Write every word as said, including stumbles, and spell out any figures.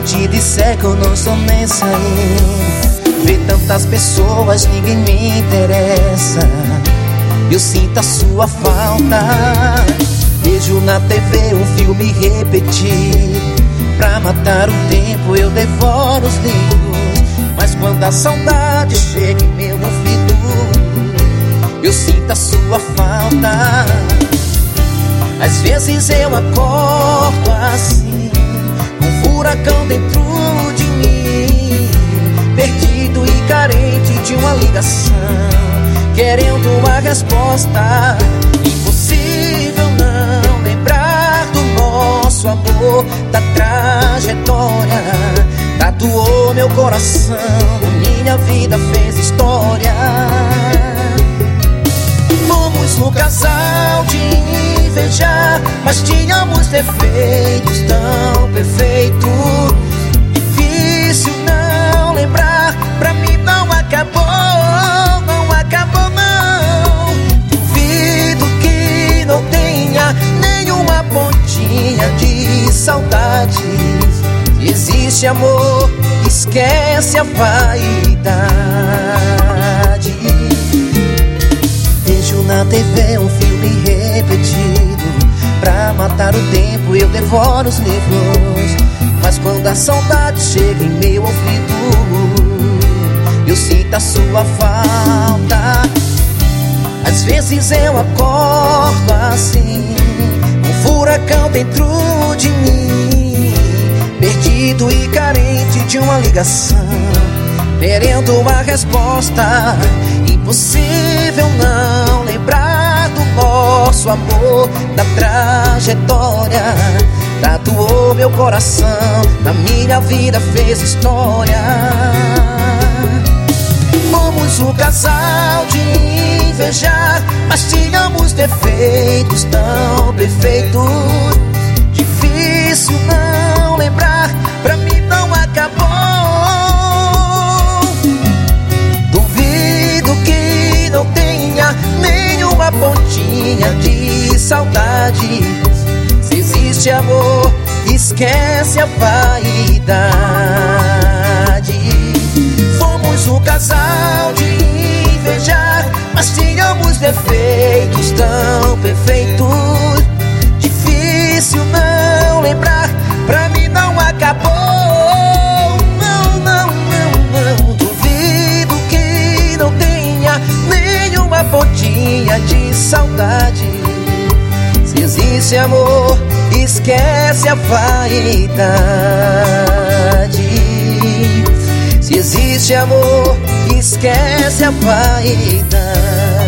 te disser que eu não sou nem sair, ver tantas pessoas, ninguém me interessa. Eu sinto a sua falta. Vejo na T V um filme repetido, pra matar o tempo eu devoro os livros. Mas quando a saudade chega em meu ouvido, eu sinto a sua falta. Às vezes eu acordo assim, com um furacão dentro de mim, perdido e carente de uma ligação, querendo uma resposta. Impossível não lembrar do nosso amor, da trajetória. Tatuou meu coração, minha vida fez história. Fomos um casal de invejar, mas tínhamos defeitos tão perfeitos. Difícil não lembrar, pra mim não acabou, não acabou não. Duvido que não tenha nenhuma pontinha de saudades. Se existe amor, esquece a vaidade. Vejo na T V um filme repetido, pra matar o tempo eu devoro os livros. Mas quando a saudade chega em meu ouvido, eu sinto a sua falta. Às vezes eu acordo assim, um furacão dentro de mim, perdido e carente de uma ligação, querendo uma resposta. Impossível não lembrar do nosso amor, da trajetória. Tatuou meu coração, na minha vida fez história. Fomos um casal de invejar, mas tínhamos defeitos tão perfeitos. Difícil não lembrar, pra mim não acabou. Duvido que não tenha nenhuma pontinha de saudade. Se existe amor, esquece a vaidade. Fomos um casal de invejar, mas tínhamos defeitos tão perfeitos. Difícil não lembrar, pra mim não acabou. Não, não, não, não. Duvido que não tenha nenhuma pontinha de saudade. Se existe amor, esquece a vaidade. Se existe amor, esquece a vaidade.